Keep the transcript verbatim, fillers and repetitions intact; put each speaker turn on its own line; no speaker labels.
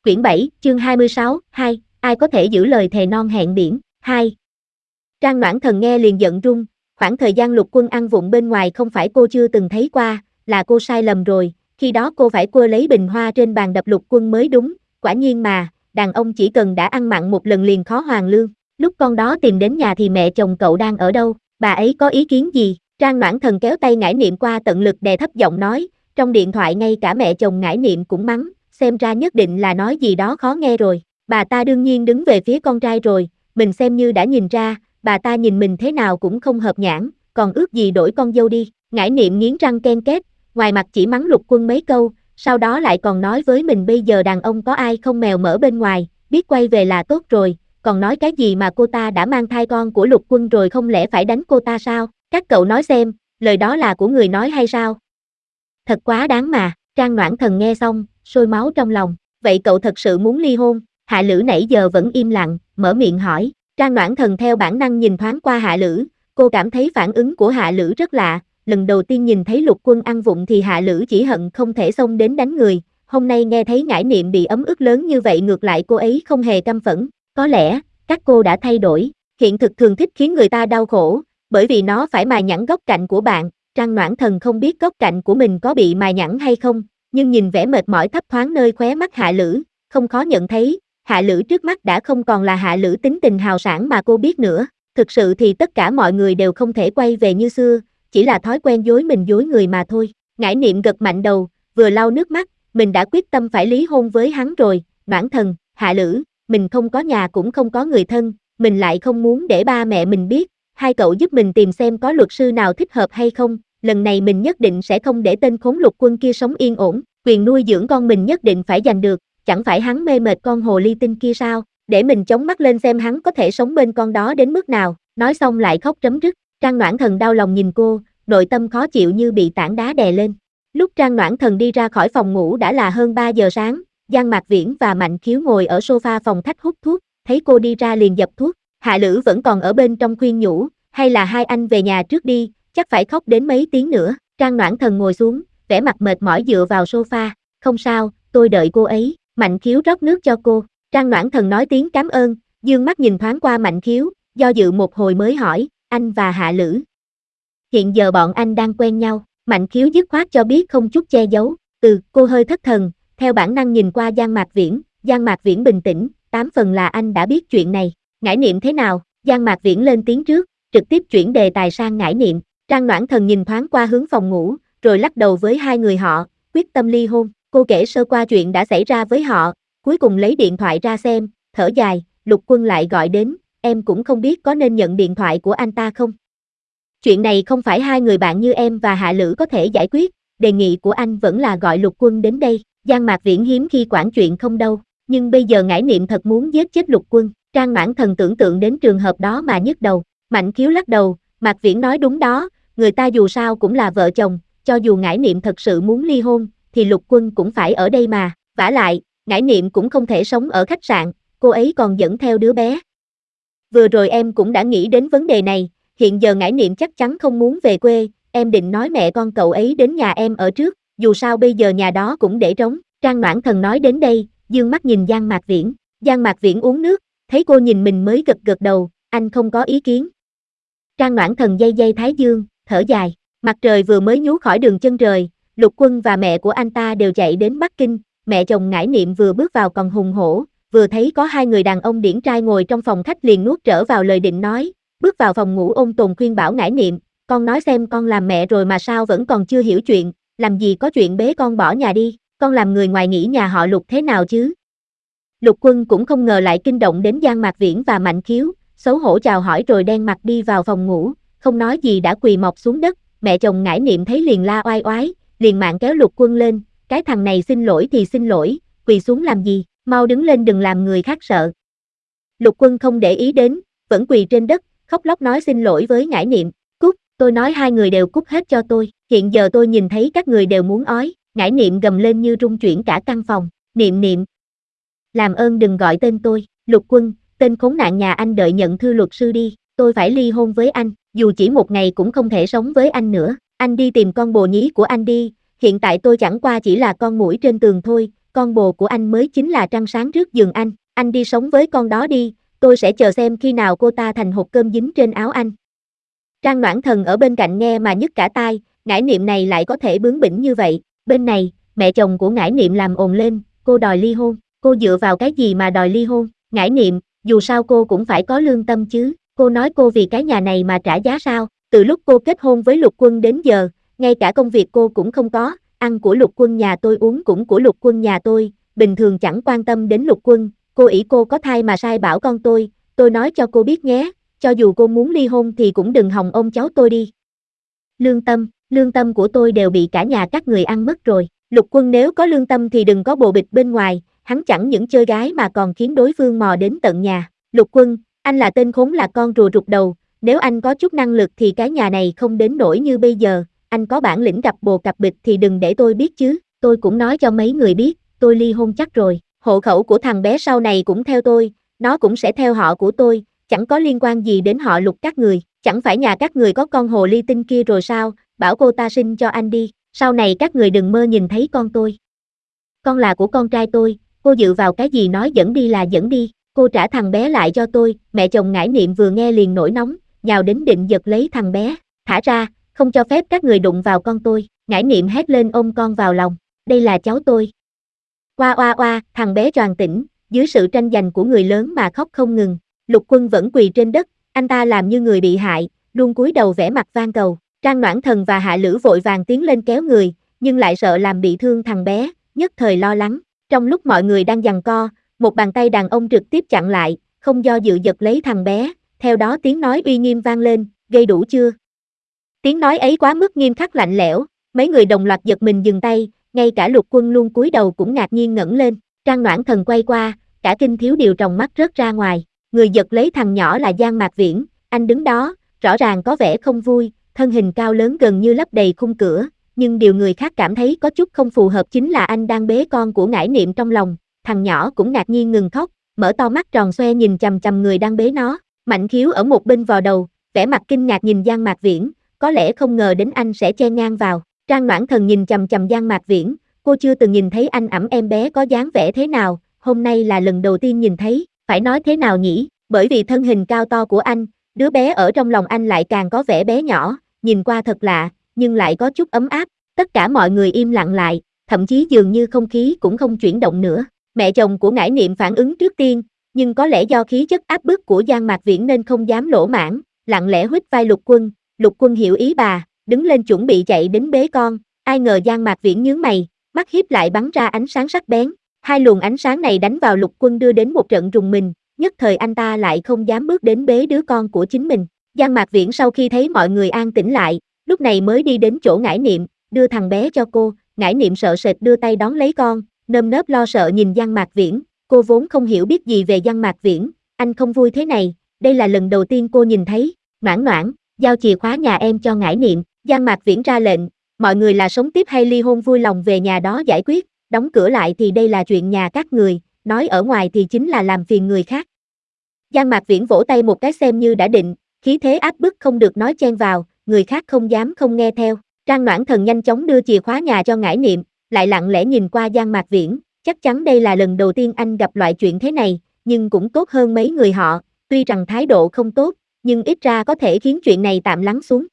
Quyển bảy, chương hai mươi sáu, hai, ai có thể giữ lời thề non hẹn biển, hai. Trang Noãn Thần nghe liền giận run, khoảng thời gian Lục Quân ăn vụng bên ngoài không phải cô chưa từng thấy qua, là cô sai lầm rồi, khi đó cô phải quơ lấy bình hoa trên bàn đập Lục Quân mới đúng, quả nhiên mà, đàn ông chỉ cần đã ăn mặn một lần liền khó hoàn lương, lúc con đó tìm đến nhà thì mẹ chồng cậu đang ở đâu, bà ấy có ý kiến gì? Trang Noãn Thần kéo tay Ngải Niệm qua tận lực đè thấp giọng nói, trong điện thoại ngay cả mẹ chồng Ngải Niệm cũng mắng, xem ra nhất định là nói gì đó khó nghe rồi, bà ta đương nhiên đứng về phía con trai rồi, mình xem như đã nhìn ra, bà ta nhìn mình thế nào cũng không hợp nhãn, còn ước gì đổi con dâu đi, Ngải Niệm nghiến răng ken két, ngoài mặt chỉ mắng Lục Quân mấy câu, sau đó lại còn nói với mình bây giờ đàn ông có ai không mèo mỡ bên ngoài, biết quay về là tốt rồi, còn nói cái gì mà cô ta đã mang thai con của Lục Quân rồi không lẽ phải đánh cô ta sao, các cậu nói xem, lời đó là của người nói hay sao? Thật quá đáng mà, Trang Noãn Thần nghe xong, sôi máu trong lòng, vậy cậu thật sự muốn ly hôn? Hạ Lữ nãy giờ vẫn im lặng, mở miệng hỏi, Trang Noãn Thần theo bản năng nhìn thoáng qua Hạ Lữ, cô cảm thấy phản ứng của Hạ Lữ rất lạ, lần đầu tiên nhìn thấy Lục Quân ăn vụng thì Hạ Lữ chỉ hận không thể xông đến đánh người, hôm nay nghe thấy Ngải Niệm bị ấm ức lớn như vậy ngược lại cô ấy không hề căm phẫn, có lẽ, các cô đã thay đổi, hiện thực thường thích khiến người ta đau khổ, bởi vì nó phải mài nhẵn góc cạnh của bạn, Trang Noãn Thần không biết góc cạnh của mình có bị mài nhẵn hay không, nhưng nhìn vẻ mệt mỏi thấp thoáng nơi khóe mắt Hạ Lữ, không khó nhận thấy, Hạ Lữ trước mắt đã không còn là Hạ Lữ tính tình hào sảng mà cô biết nữa, thực sự thì tất cả mọi người đều không thể quay về như xưa, chỉ là thói quen dối mình dối người mà thôi, Ngải Niệm gật mạnh đầu, vừa lau nước mắt, mình đã quyết tâm phải lý hôn với hắn rồi, Noãn Thần, Hạ Lữ, mình không có nhà cũng không có người thân, mình lại không muốn để ba mẹ mình biết, hai cậu giúp mình tìm xem có luật sư nào thích hợp hay không, lần này mình nhất định sẽ không để tên khốn Lục Quân kia sống yên ổn, quyền nuôi dưỡng con mình nhất định phải giành được, chẳng phải hắn mê mệt con hồ ly tinh kia sao, để mình chống mắt lên xem hắn có thể sống bên con đó đến mức nào, nói xong lại khóc rấm rứt, Trang Noãn Thần đau lòng nhìn cô, nội tâm khó chịu như bị tảng đá đè lên. Lúc Trang Noãn Thần đi ra khỏi phòng ngủ đã là hơn ba giờ sáng, Giang Mạc Viễn và Mạnh Khiếu ngồi ở sofa phòng khách hút thuốc, thấy cô đi ra liền dập thuốc, Hạ Lữ vẫn còn ở bên trong khuyên nhủ, hay là hai anh về nhà trước đi, chắc phải khóc đến mấy tiếng nữa, Trang Noãn Thần ngồi xuống, vẻ mặt mệt mỏi dựa vào sofa, không sao, tôi đợi cô ấy, Mạnh Khiếu rót nước cho cô, Trang Noãn Thần nói tiếng cảm ơn, dương mắt nhìn thoáng qua Mạnh Khiếu, do dự một hồi mới hỏi, anh và Hạ Lữ. Hiện giờ bọn anh đang quen nhau, Mạnh Khiếu dứt khoát cho biết không chút che giấu, ừ, cô hơi thất thần, theo bản năng nhìn qua Giang Mạc Viễn, Giang Mạc Viễn bình tĩnh, tám phần là anh đã biết chuyện này, Ngải Niệm thế nào, Giang Mạc Viễn lên tiếng trước, trực tiếp chuyển đề tài sang Ngải Niệm, Trang Noãn Thần nhìn thoáng qua hướng phòng ngủ, rồi lắc đầu với hai người họ, quyết tâm ly hôn, cô kể sơ qua chuyện đã xảy ra với họ, cuối cùng lấy điện thoại ra xem, thở dài, Lục Quân lại gọi đến, em cũng không biết có nên nhận điện thoại của anh ta không. Chuyện này không phải hai người bạn như em và Hạ Lữ có thể giải quyết, đề nghị của anh vẫn là gọi Lục Quân đến đây, Giang Mạc Viễn hiếm khi quản chuyện không đâu, nhưng bây giờ Ngải Niệm thật muốn giết chết Lục Quân, Trang Noãn Thần tưởng tượng đến trường hợp đó mà nhức đầu, Mạnh Khiếu lắc đầu, Mạc Viễn nói đúng đó, người ta dù sao cũng là vợ chồng, cho dù Ngải Niệm thật sự muốn ly hôn, thì Lục Quân cũng phải ở đây mà, vả lại, Ngải Niệm cũng không thể sống ở khách sạn, cô ấy còn dẫn theo đứa bé. Vừa rồi em cũng đã nghĩ đến vấn đề này, hiện giờ Ngải Niệm chắc chắn không muốn về quê, em định nói mẹ con cậu ấy đến nhà em ở trước, dù sao bây giờ nhà đó cũng để trống, Trang Noãn Thần nói đến đây, dương mắt nhìn Giang Mạc Viễn, Giang Mạc Viễn uống nước, thấy cô nhìn mình mới gật gật đầu, anh không có ý kiến. Trang Noãn Thần dây dây thái dương, thở dài, mặt trời vừa mới nhú khỏi đường chân trời, Lục Quân và mẹ của anh ta đều chạy đến Bắc Kinh, mẹ chồng Ngải Niệm vừa bước vào còn hùng hổ, vừa thấy có hai người đàn ông điển trai ngồi trong phòng khách liền nuốt trở vào lời định nói, bước vào phòng ngủ ôn tồn khuyên bảo Ngải Niệm, con nói xem con làm mẹ rồi mà sao vẫn còn chưa hiểu chuyện, làm gì có chuyện bế con bỏ nhà đi, con làm người ngoài nghĩ nhà họ Lục thế nào chứ. Lục Quân cũng không ngờ lại kinh động đến Giang Mạc Viễn và Mạnh Khiếu, xấu hổ chào hỏi rồi đen mặt đi vào phòng ngủ, không nói gì đã quỳ mọp xuống đất, mẹ chồng Ngải Niệm thấy liền la oai oái, liền mạng kéo Lục Quân lên, cái thằng này xin lỗi thì xin lỗi, quỳ xuống làm gì, mau đứng lên đừng làm người khác sợ. Lục Quân không để ý đến, vẫn quỳ trên đất, khóc lóc nói xin lỗi với Ngải Niệm, cút, tôi nói hai người đều cút hết cho tôi, hiện giờ tôi nhìn thấy các người đều muốn ói, Ngải Niệm gầm lên như rung chuyển cả căn phòng, Niệm Niệm. Làm ơn đừng gọi tên tôi, Lục Quân, tên khốn nạn nhà anh đợi nhận thư luật sư đi, tôi phải ly hôn với anh, dù chỉ một ngày cũng không thể sống với anh nữa, anh đi tìm con bồ nhí của anh đi, hiện tại tôi chẳng qua chỉ là con muỗi trên tường thôi, con bồ của anh mới chính là trăng sáng trước giường anh, anh đi sống với con đó đi, tôi sẽ chờ xem khi nào cô ta thành hột cơm dính trên áo anh. Trang Noãn Thần ở bên cạnh nghe mà nhức cả tai, Ngải Niệm này lại có thể bướng bỉnh như vậy. Bên này, mẹ chồng của Ngải Niệm làm ồn lên, cô đòi ly hôn, cô dựa vào cái gì mà đòi ly hôn? Ngải Niệm, dù sao cô cũng phải có lương tâm chứ, cô nói cô vì cái nhà này mà trả giá sao? Từ lúc cô kết hôn với Lục Quân đến giờ, ngay cả công việc cô cũng không có, ăn của Lục Quân nhà tôi uống cũng của Lục Quân nhà tôi, bình thường chẳng quan tâm đến Lục Quân, cô ỷ cô có thai mà sai bảo con tôi, tôi nói cho cô biết nhé, cho dù cô muốn ly hôn thì cũng đừng hòng ôm cháu tôi đi. Lương tâm, lương tâm của tôi đều bị cả nhà các người ăn mất rồi, Lục Quân nếu có lương tâm thì đừng có bồ bịch bên ngoài, hắn chẳng những chơi gái mà còn khiến đối phương mò đến tận nhà. Lục Quân, anh là tên khốn là con rùa rụt đầu, nếu anh có chút năng lực thì cái nhà này không đến nỗi như bây giờ, anh có bản lĩnh gặp bồ cặp bịch thì đừng để tôi biết chứ, tôi cũng nói cho mấy người biết, tôi ly hôn chắc rồi, hộ khẩu của thằng bé sau này cũng theo tôi, nó cũng sẽ theo họ của tôi, chẳng có liên quan gì đến họ Lục các người, chẳng phải nhà các người có con hồ ly tinh kia rồi sao, bảo cô ta sinh cho anh đi, sau này các người đừng mơ nhìn thấy con tôi. Con là của con trai tôi, cô dựa vào cái gì nói dẫn đi là dẫn đi, cô trả thằng bé lại cho tôi, mẹ chồng Ngải Niệm vừa nghe liền nổi nóng, nhào đến định giật lấy thằng bé, thả ra, không cho phép các người đụng vào con tôi, Ngải Niệm hét lên ôm con vào lòng, đây là cháu tôi. Oa oa oa, thằng bé choàng tỉnh, dưới sự tranh giành của người lớn mà khóc không ngừng, Lục Quân vẫn quỳ trên đất, anh ta làm như người bị hại, luôn cúi đầu vẻ mặt van cầu, Trang Noãn Thần và Hạ Lữ vội vàng tiến lên kéo người, nhưng lại sợ làm bị thương thằng bé, nhất thời lo lắng, trong lúc mọi người đang giằng co, một bàn tay đàn ông trực tiếp chặn lại, không do dự giật lấy thằng bé, theo đó tiếng nói uy nghiêm vang lên, gây đủ chưa? Tiếng nói ấy quá mức nghiêm khắc lạnh lẽo, mấy người đồng loạt giật mình dừng tay, ngay cả Lục Quân luôn cúi đầu cũng ngạc nhiên ngẩng lên, Trang Noãn Thần quay qua, cả kinh thiếu điều tròng mắt rớt ra ngoài, người giật lấy thằng nhỏ là Giang Mạc Viễn, anh đứng đó, rõ ràng có vẻ không vui, thân hình cao lớn gần như lấp đầy khung cửa, nhưng điều người khác cảm thấy có chút không phù hợp chính là anh đang bế con của Ngải Niệm trong lòng, thằng nhỏ cũng ngạc nhiên ngừng khóc, mở to mắt tròn xoe nhìn chằm chằm người đang bế nó, Mạnh Khiếu ở một bên vò đầu, vẻ mặt kinh ngạc nhìn Giang Mạc Viễn, có lẽ không ngờ đến anh sẽ chen ngang vào, Trang Noãn Thần nhìn chằm chằm Giang Mạc Viễn, cô chưa từng nhìn thấy anh ẵm em bé có dáng vẻ thế nào, hôm nay là lần đầu tiên nhìn thấy, phải nói thế nào nhỉ, bởi vì thân hình cao to của anh, đứa bé ở trong lòng anh lại càng có vẻ bé nhỏ, nhìn qua thật lạ, nhưng lại có chút ấm áp, tất cả mọi người im lặng lại, thậm chí dường như không khí cũng không chuyển động nữa, mẹ chồng của Ngải Niệm phản ứng trước tiên, nhưng có lẽ do khí chất áp bức của Giang Mạc Viễn nên không dám lỗ mãng, lặng lẽ huýt vai Lục Quân, Lục Quân hiểu ý bà, đứng lên chuẩn bị chạy đến bế con, ai ngờ Giang Mạc Viễn nhướng mày, mắt hiếp lại bắn ra ánh sáng sắc bén, hai luồng ánh sáng này đánh vào Lục Quân đưa đến một trận rùng mình, nhất thời anh ta lại không dám bước đến bế đứa con của chính mình. Giang Mạc Viễn sau khi thấy mọi người an tĩnh lại, lúc này mới đi đến chỗ Ngải Niệm, đưa thằng bé cho cô, Ngải Niệm sợ sệt đưa tay đón lấy con, nơm nớp lo sợ nhìn Giang Mạc Viễn, cô vốn không hiểu biết gì về Giang Mạc Viễn, anh không vui thế này, đây là lần đầu tiên cô nhìn thấy, Noãn Noãn, giao chìa khóa nhà em cho Ngải Niệm, Giang Mạc Viễn ra lệnh, mọi người là sống tiếp hay ly hôn vui lòng về nhà đó giải quyết, đóng cửa lại thì đây là chuyện nhà các người, nói ở ngoài thì chính là làm phiền người khác. Giang Mạc Viễn vỗ tay một cái xem như đã định, khí thế áp bức không được nói chen vào, người khác không dám không nghe theo. Trang Noãn Thần nhanh chóng đưa chìa khóa nhà cho Ngải Niệm, lại lặng lẽ nhìn qua Giang Mạc Viễn, chắc chắn đây là lần đầu tiên anh gặp loại chuyện thế này, nhưng cũng tốt hơn mấy người họ, tuy rằng thái độ không tốt, nhưng ít ra có thể khiến chuyện này tạm lắng xuống.